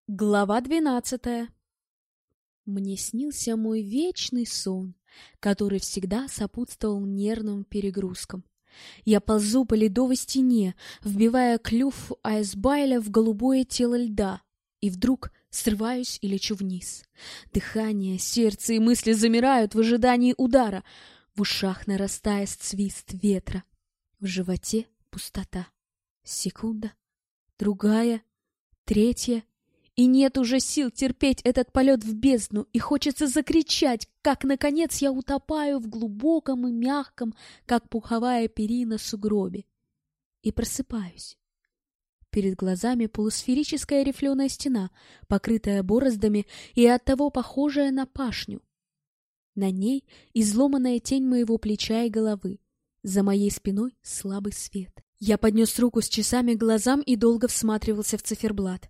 Глава 12. Мне снился мой вечный сон, который всегда сопутствовал нервным перегрузкам. Я ползу по ледовой стене, вбивая клюв айсбайля в голубое тело льда, и вдруг срываюсь и лечу вниз. Дыхание, сердце и мысли замирают в ожидании удара. В ушах нарастает свист ветра. В животе пустота. Секунда, другая, третья. И нет уже сил терпеть этот полет в бездну, и хочется закричать, как, наконец, я утопаю в глубоком и мягком, как пуховая перина, сугробе. И просыпаюсь. Перед глазами полусферическая рифленая стена, покрытая бороздами и оттого похожая на пашню. На ней изломанная тень моего плеча и головы. За моей спиной слабый свет. Я поднес руку с часами к глазам и долго всматривался в циферблат.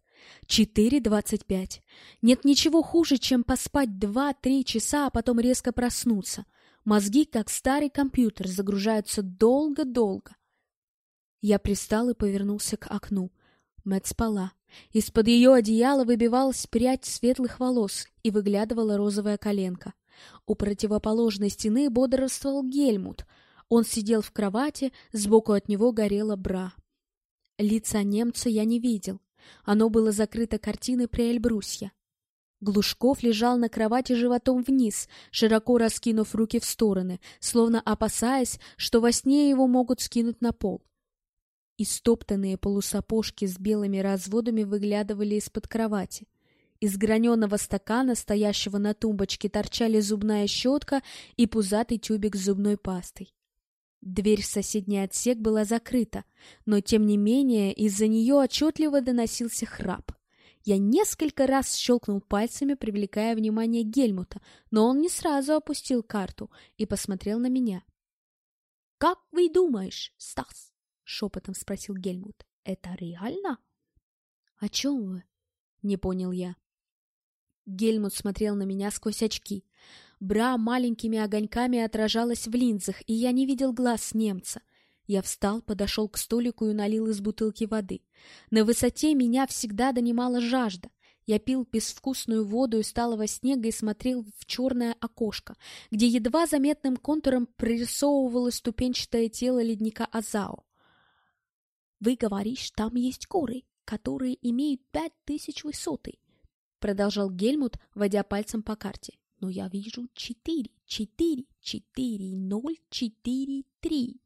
4:25. Нет ничего хуже, чем поспать 2-3 часа, а потом резко проснуться. Мозги, как старый компьютер, загружаются долго-долго. Я привстал и повернулся к окну. Мэтт спала. Из-под ее одеяла выбивалась прядь светлых волос и выглядывала розовая коленка. У противоположной стены бодрствовал Гельмут. Он сидел в кровати, сбоку от него горела бра. Лица немца я не видел. Оно было закрыто картиной при Эльбрусье. Глушков лежал на кровати животом вниз, широко раскинув руки в стороны, словно опасаясь, что во сне его могут скинуть на пол. Истоптанные полусапожки с белыми разводами выглядывали из-под кровати. Из граненого стакана, стоящего на тумбочке, торчали зубная щетка и пузатый тюбик с зубной пастой. Дверь в соседний отсек была закрыта, но, тем не менее, из-за нее отчетливо доносился храп. Я несколько раз щелкнул пальцами, привлекая внимание Гельмута, но он не сразу опустил карту и посмотрел на меня. — Как вы думаешь, Стас? — шепотом спросил Гельмут. — Это реально? — О чем вы? — не понял я. Гельмут смотрел на меня сквозь очки. Бра маленькими огоньками отражалась в линзах, и я не видел глаз немца. Я встал, подошел к столику и налил из бутылки воды. На высоте меня всегда донимала жажда. Я пил безвкусную воду из талого снега и смотрел в черное окошко, где едва заметным контуром прорисовывалось ступенчатое тело ледника Азао. — Вы говоришь, там есть горы, которые имеют 5000 высоты, — продолжал Гельмут, водя пальцем по карте. Но я вижу 4, 4, 4, 0, 4, 3.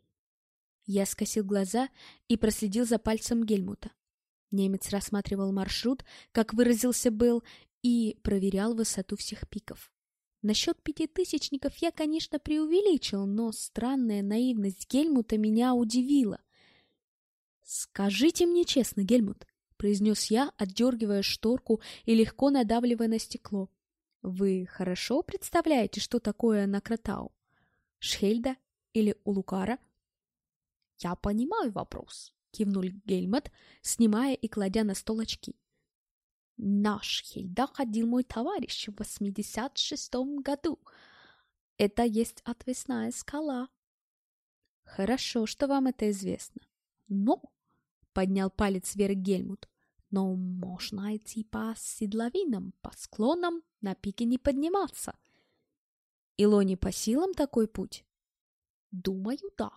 Я скосил глаза и проследил за пальцем Гельмута. Немец рассматривал маршрут, как выразился Белл, и проверял высоту всех пиков. Насчет пятитысячников я, конечно, преувеличил, но странная наивность Гельмута меня удивила. — Скажите мне честно, Гельмут, — произнес я, отдергивая шторку и легко надавливая на стекло. Вы хорошо представляете, что такое Накратау? Шхельда или Улукара? — Я понимаю вопрос, — кивнул Гельмут, снимая и кладя на стол очки. — На Шхельда ходил мой товарищ в 86-м году. Это есть отвесная скала. — Хорошо, что вам это известно. — Но, — поднял палец вверх Гельмут, — но можно идти по седловинам, по склонам, на пике не подниматься. Илоне по силам такой путь? Думаю, да.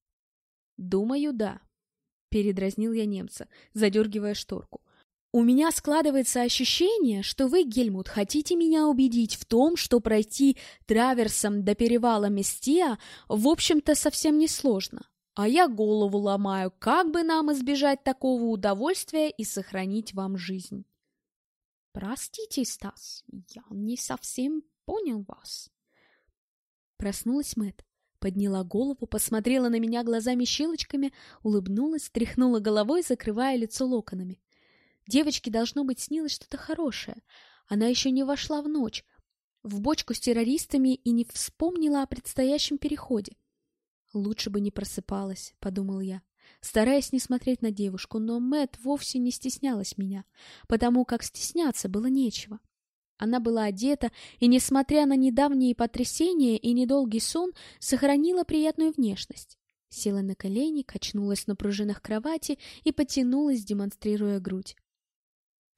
Думаю, да. Передразнил я немца, задергивая шторку. У меня складывается ощущение, что вы, Гельмут, хотите меня убедить в том, что пройти траверсом до перевала Местия, в общем-то, совсем несложно. А я голову ломаю, как бы нам избежать такого удовольствия и сохранить вам жизнь. Простите, Стас, я не совсем понял вас. Проснулась Мэтт, подняла голову, посмотрела на меня глазами-щелочками, улыбнулась, тряхнула головой, закрывая лицо локонами. Девочке, должно быть, снилось что-то хорошее. Она еще не вошла в ночь, в бочку с террористами и не вспомнила о предстоящем переходе. Лучше бы не просыпалась, подумал я, стараясь не смотреть на девушку, но Мэтт вовсе не стеснялась меня, потому как стесняться было нечего. Она была одета и, несмотря на недавние потрясения и недолгий сон, сохранила приятную внешность. Села на колени, качнулась на пружинах кровати и потянулась, демонстрируя грудь.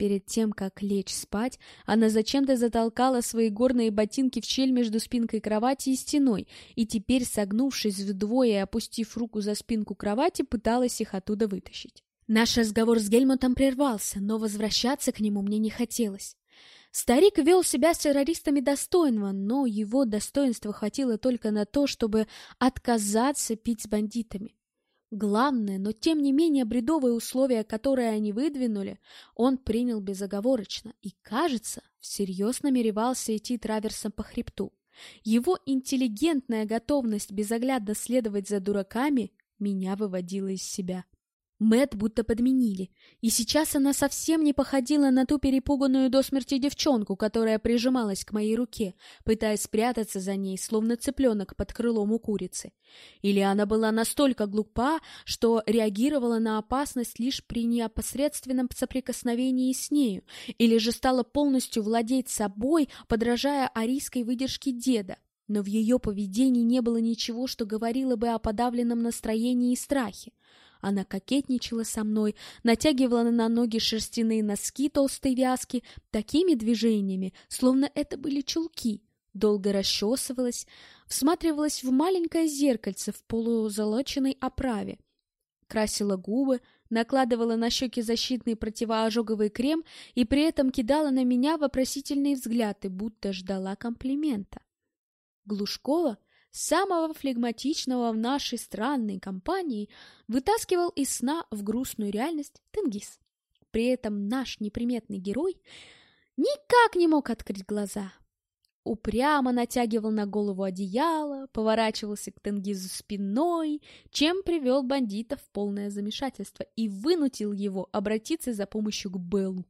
Перед тем, как лечь спать, она зачем-то затолкала свои горные ботинки в щель между спинкой кровати и стеной, и теперь, согнувшись вдвое и опустив руку за спинку кровати, пыталась их оттуда вытащить. Наш разговор с Гельмутом прервался, но возвращаться к нему мне не хотелось. Старик вел себя с террористами достойно, но его достоинства хватило только на то, чтобы отказаться пить с бандитами. Главное, но тем не менее бредовые условия, которые они выдвинули, он принял безоговорочно и, кажется, всерьез намеревался идти траверсом по хребту. Его интеллигентная готовность безоглядно следовать за дураками меня выводила из себя. Мэтт будто подменили, и сейчас она совсем не походила на ту перепуганную до смерти девчонку, которая прижималась к моей руке, пытаясь спрятаться за ней, словно цыпленок под крылом у курицы. Или она была настолько глупа, что реагировала на опасность лишь при непосредственном соприкосновении с нею, или же стала полностью владеть собой, подражая арийской выдержке деда. Но в ее поведении не было ничего, что говорило бы о подавленном настроении и страхе. Она кокетничала со мной, натягивала на ноги шерстяные носки толстой вязки такими движениями, словно это были чулки, долго расчесывалась, всматривалась в маленькое зеркальце в полузолоченной оправе, красила губы, накладывала на щеки защитный противоожоговый крем и при этом кидала на меня вопросительные взгляды, будто ждала комплимента. Глушкова, самого флегматичного в нашей странной компании, вытаскивал из сна в грустную реальность Тенгиз. При этом наш неприметный герой никак не мог открыть глаза. Упрямо натягивал на голову одеяло, поворачивался к Тенгизу спиной, чем привел бандита в полное замешательство и вынудил его обратиться за помощью к Беллу.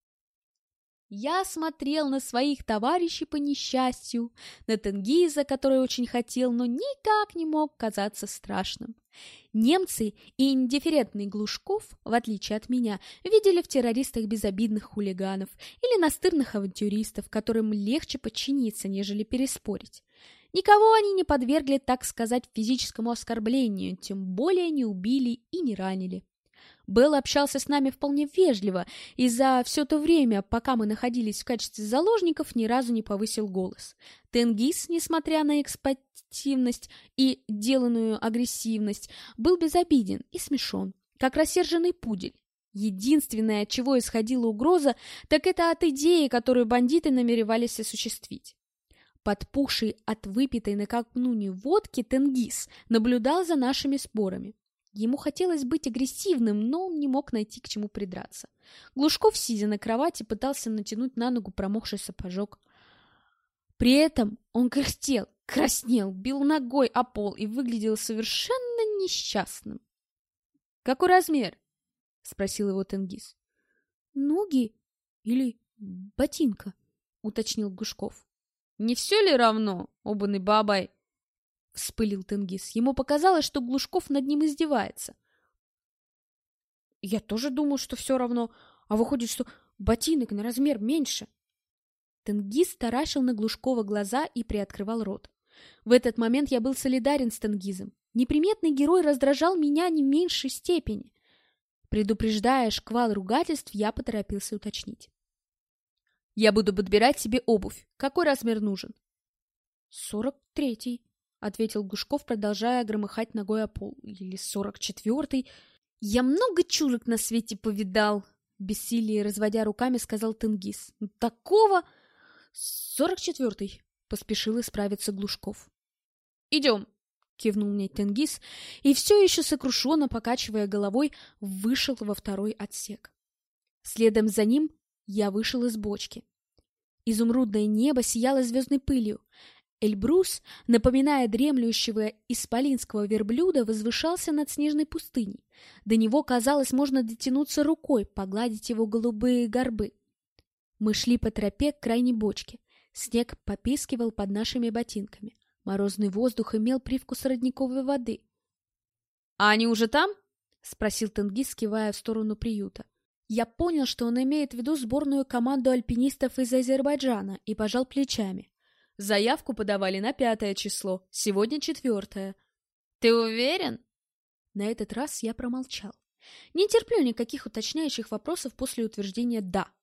Я смотрел на своих товарищей по несчастью, на Тенгиза, который очень хотел, но никак не мог казаться страшным. Немцы и индифферентный Глушков, в отличие от меня, видели в террористах безобидных хулиганов или настырных авантюристов, которым легче подчиниться, нежели переспорить. Никого они не подвергли, так сказать, физическому оскорблению, тем более не убили и не ранили. Белл общался с нами вполне вежливо, и за все то время, пока мы находились в качестве заложников, ни разу не повысил голос. Тенгиз, несмотря на экспативность и деланную агрессивность, был безобиден и смешон, как рассерженный пудель. Единственное, от чего исходила угроза, так это от идеи, которую бандиты намеревались осуществить. Подпухший от выпитой накануне водки Тенгиз наблюдал за нашими спорами. Ему хотелось быть агрессивным, но он не мог найти к чему придраться. Глушков, сидя на кровати, пытался натянуть на ногу промокший сапожок. При этом он кряхтел, краснел, бил ногой о пол и выглядел совершенно несчастным. — Какой размер? — спросил его Тенгиз. — Ноги или ботинка, — уточнил Глушков. — Не все ли равно, обаный бабай? — вспылил Тенгиз. Ему показалось, что Глушков над ним издевается. — Я тоже думаю, что все равно, а выходит, что ботинок на размер меньше. Тенгиз таращил на Глушкова глаза и приоткрывал рот. В этот момент я был солидарен с Тенгизом. Неприметный герой раздражал меня не в меньшей степени. Предупреждая шквал ругательств, я поторопился уточнить. — Я буду подбирать себе обувь. Какой размер нужен? — 43-й. — ответил Глушков, продолжая громыхать ногой о пол. — Или 44-й. — Я много чужих на свете повидал, — бессилие разводя руками сказал Тенгиз. — Такого... 44-й, — поспешил исправиться Глушков. — Идем, — кивнул мне Тенгиз, и все еще сокрушенно покачивая головой, вышел во второй отсек. Следом за ним я вышел из бочки. Изумрудное небо сияло звездной пылью. Эльбрус, напоминая дремлющего исполинского верблюда, возвышался над снежной пустыней. До него, казалось, можно дотянуться рукой, погладить его голубые горбы. Мы шли по тропе к крайней бочке. Снег попискивал под нашими ботинками. Морозный воздух имел привкус родниковой воды. — А они уже там? — спросил Тенгиз, кивая в сторону приюта. Я понял, что он имеет в виду сборную команду альпинистов из Азербайджана, и пожал плечами. Заявку подавали на 5 число, сегодня 4. Ты уверен? На этот раз я промолчал. Не терплю никаких уточняющих вопросов после утверждения «да».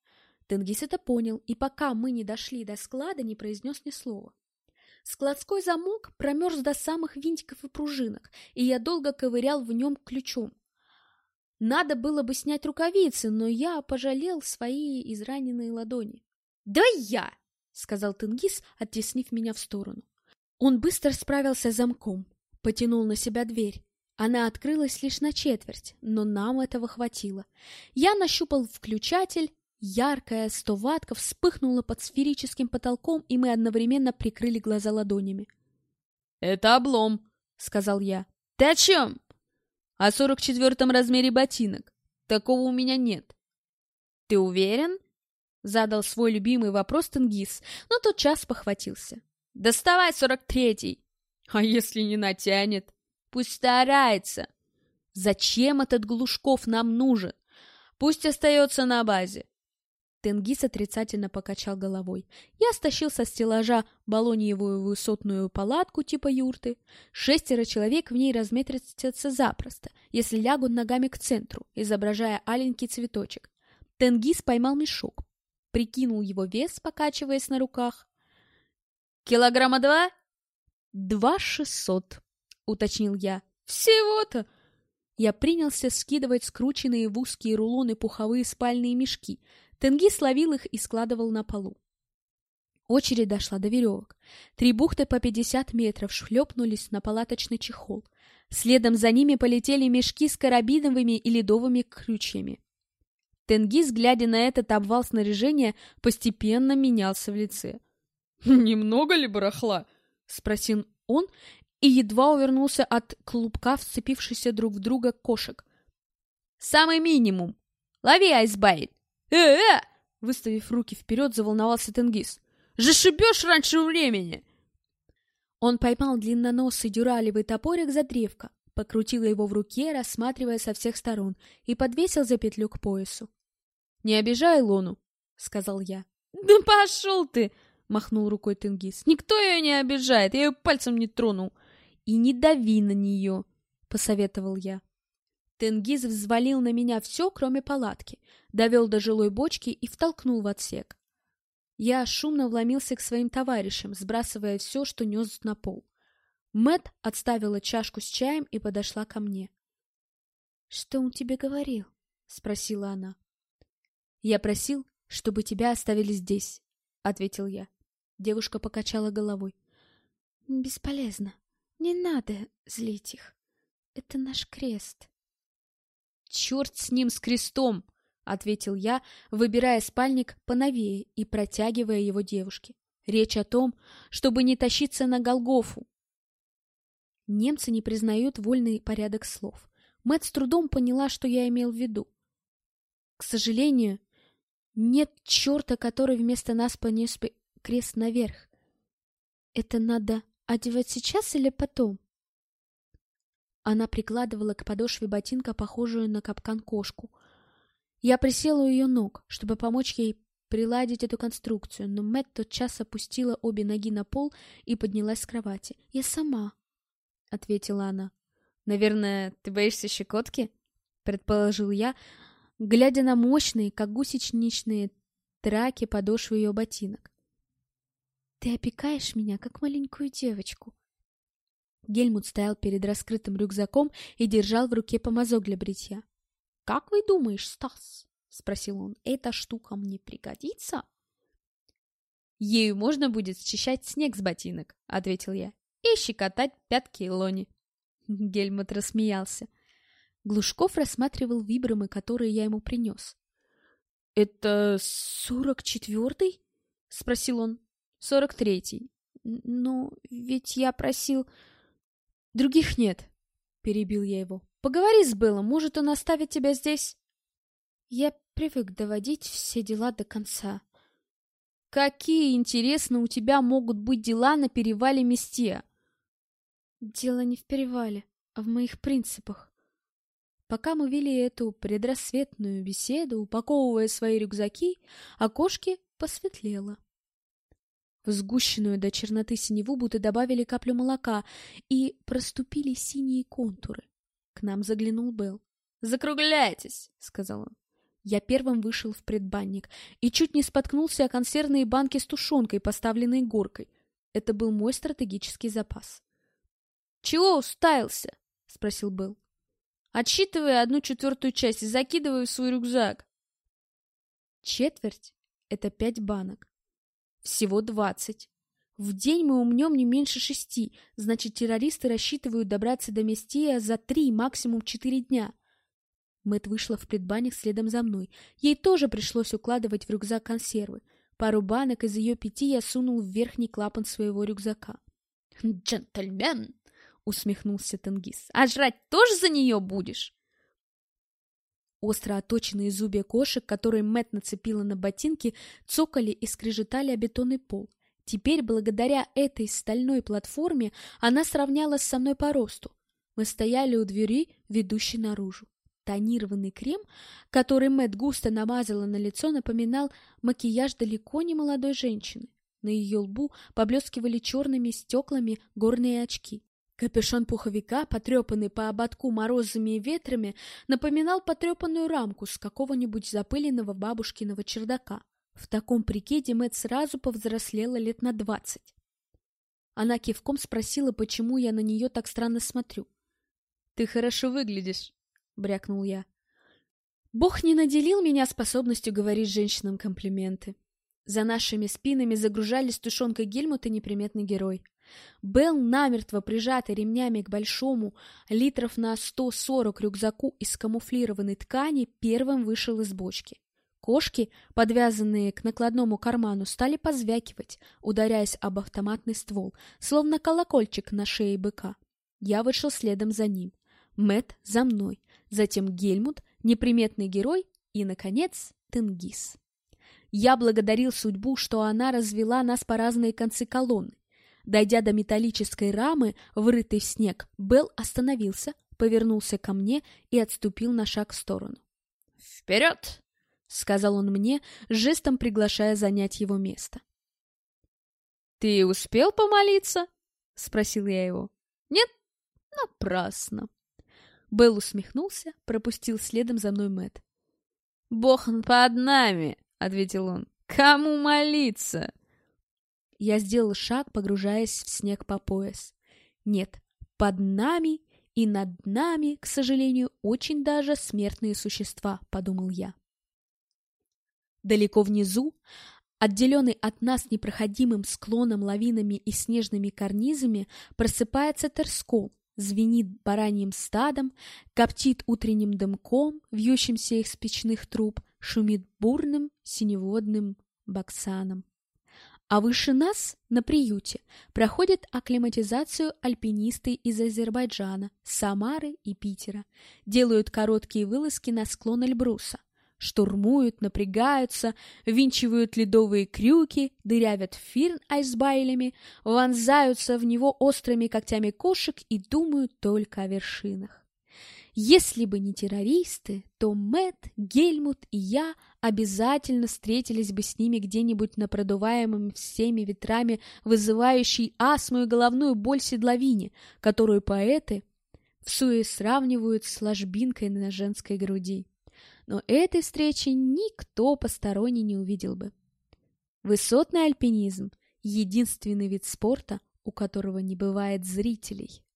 Тенгиз это понял, и пока мы не дошли до склада, не произнес ни слова. Складской замок промерз до самых винтиков и пружинок, и я долго ковырял в нем ключом. Надо было бы снять рукавицы, но я пожалел свои израненные ладони. «Да я!» — сказал Тенгиз, оттеснив меня в сторону. Он быстро справился с замком, потянул на себя дверь. Она открылась лишь на четверть, но нам этого хватило. Я нащупал включатель, яркая 100 ваттка вспыхнула под сферическим потолком, и мы одновременно прикрыли глаза ладонями. «Это облом», — сказал я. «Ты о чем?» «О 44-м размере ботинок. Такого у меня нет». «Ты уверен?» — задал свой любимый вопрос Тенгиз, но тотчас похватился. «Доставай 43-й!» «А если не натянет?» «Пусть старается!» «Зачем этот Глушков нам нужен? Пусть остается на базе!» Тенгиз отрицательно покачал головой. Я стащил со стеллажа балониевую высотную палатку типа юрты. 6 человек в ней разместятся запросто, если лягут ногами к центру, изображая аленький цветочек. Тенгиз поймал мешок, прикинул его вес, покачиваясь на руках. «Килограмма 2?» «2 600», — уточнил я. «Всего-то!» Я принялся скидывать скрученные в узкие рулоны пуховые спальные мешки. Тенгиз ловил их и складывал на полу. Очередь дошла до веревок. 3 бухты по 50 метров шлепнулись на палаточный чехол. Следом за ними полетели мешки с карабиновыми и ледовыми крючьями. Тенгиз, глядя на этот обвал снаряжения, постепенно менялся в лице. «Немного ли барахла?» — спросил он и едва увернулся от клубка вцепившихся друг в друга кошек. «Самый минимум! Лови, айсбайт!» Выставив руки вперед, заволновался Тенгиз. «Зашибешь раньше времени!» Он поймал длинноносый дюралевый топорик за древко, покрутил его в руке, рассматривая со всех сторон, и подвесил за петлю к поясу. «Не обижай Лону», — сказал я. «Да пошел ты!» — махнул рукой Тенгиз. «Никто ее не обижает, я ее пальцем не тронул». «И не дави на нее», — посоветовал я. Тенгиз взвалил на меня все, кроме палатки, довел до жилой бочки и втолкнул в отсек. Я шумно вломился к своим товарищам, сбрасывая все, что нес на пол. Мэтт отставила чашку с чаем и подошла ко мне. «Что он тебе говорил?» — спросила она. «Я просил, чтобы тебя оставили здесь», — ответил я. Девушка покачала головой. «Бесполезно. Не надо злить их. Это наш крест». «Черт с ним, с крестом!» — ответил я, выбирая спальник поновее и протягивая его девушке. «Речь о том, чтобы не тащиться на Голгофу». Немцы не признают вольный порядок слов. Мэтт с трудом поняла, что я имел в виду. «К сожалению, нет черта, который вместо нас понес бы крест наверх. Это надо одевать сейчас или потом?» Она прикладывала к подошве ботинка похожую на капкан кошку. Я присела у ее ног, чтобы помочь ей приладить эту конструкцию, но Мэтт тотчас опустила обе ноги на пол и поднялась с кровати. «Я сама», — ответила она. «Наверное, ты боишься щекотки?» — предположил я, глядя на мощные, как гусеничные траки подошвы ее ботинок. «Ты опекаешь меня, как маленькую девочку». Гельмут стоял перед раскрытым рюкзаком и держал в руке помазок для бритья. «Как вы думаешь, Стас?» — спросил он. «Эта штука мне пригодится?» «Ею можно будет счищать снег с ботинок», — ответил я, «и щекотать пятки Илоне». Гельмут рассмеялся. Глушков рассматривал вибрамы, которые я ему принес. «Это 44-й?» — спросил он. 43-й. «Но ведь я просил...» «Других нет», — перебил я его. «Поговори с Беллом, может, он оставит тебя здесь?» «Я привык доводить все дела до конца». «Какие, интересно, у тебя могут быть дела на перевале Местия?» «Дело не в перевале, а в моих принципах». Пока мы вели эту предрассветную беседу, упаковывая свои рюкзаки, окошке посветлело. В сгущенную до черноты синеву будто добавили каплю молока, и проступили синие контуры. К нам заглянул Белл. «Закругляйтесь», — сказал он. Я первым вышел в предбанник и чуть не споткнулся о консервные банки с тушенкой, поставленные горкой. Это был мой стратегический запас. «Чего уставился?» — спросил Белл. «Отсчитывай 1/4 часть и закидывай в свой рюкзак». Четверть — это 5 банок. Всего 20. В день мы умнем не меньше 6, значит, террористы рассчитывают добраться до Местия за 3, максимум 4 дня. Мэтт вышла в предбанник следом за мной. Ей тоже пришлось укладывать в рюкзак консервы. Пару банок из ее 5 я сунул в верхний клапан своего рюкзака. «Джентльмен!» — усмехнулся Тенгиз. «А жрать тоже за нее будешь?» Остро оточенные зубья кошек, которые Мэтт нацепила на ботинки, цокали и скрежетали о бетонный пол. Теперь, благодаря этой стальной платформе, она сравнялась со мной по росту. Мы стояли у двери, ведущей наружу. Тонированный крем, который Мэтт густо намазала на лицо, напоминал макияж далеко не молодой женщины. На ее лбу поблескивали черными стеклами горные очки. Капюшон пуховика, потрепанный по ободку морозами и ветрами, напоминал потрепанную рамку с какого-нибудь запыленного бабушкиного чердака. В таком прикиде Мэтт сразу повзрослела лет на 20. Она кивком спросила, почему я на нее так странно смотрю. «Ты хорошо выглядишь», — брякнул я. Бог не наделил меня способностью говорить женщинам комплименты. За нашими спинами загружались тушенкой Гельмут и неприметный герой. Белл, намертво прижатый ремнями к большому, литров на 140 рюкзаку из камуфлированной ткани, первым вышел из бочки. Кошки, подвязанные к накладному карману, стали позвякивать, ударяясь об автоматный ствол, словно колокольчик на шее быка. Я вышел следом за ним. Мэтт за мной, затем Гельмут, неприметный герой и, наконец, Тенгиз. Я благодарил судьбу, что она развела нас по разные концы колонны. Дойдя до металлической рамы, врытой в снег, Белл остановился, повернулся ко мне и отступил на шаг в сторону. «Вперед!» — сказал он мне, жестом приглашая занять его место. «Ты успел помолиться?» — спросил я его. «Нет? Напрасно». Белл усмехнулся, пропустил следом за мной Мэтт. «Бог под нами!» — ответил он. «Кому молиться?» Я сделал шаг, погружаясь в снег по пояс. Нет, под нами и над нами, к сожалению, очень даже смертные существа, подумал я. Далеко внизу, отделенный от нас непроходимым склоном, лавинами и снежными карнизами, просыпается Терскол, звенит бараньим стадом, коптит утренним дымком, вьющимся из печных труб, шумит бурным синеводным баксаном. А выше нас, на приюте, проходят акклиматизацию альпинисты из Азербайджана, Самары и Питера, делают короткие вылазки на склон Эльбруса, штурмуют, напрягаются, винчивают ледовые крюки, дырявят фирн айсбайлями, вонзаются в него острыми когтями кошек и думают только о вершинах. Если бы не террористы, то Мэтт, Гельмут и я обязательно встретились бы с ними где-нибудь на продуваемом всеми ветрами вызывающей астму и головную боль седловине, которую поэты всуе сравнивают с ложбинкой на женской груди. Но этой встречи никто посторонний не увидел бы. Высотный альпинизм — единственный вид спорта, у которого не бывает зрителей.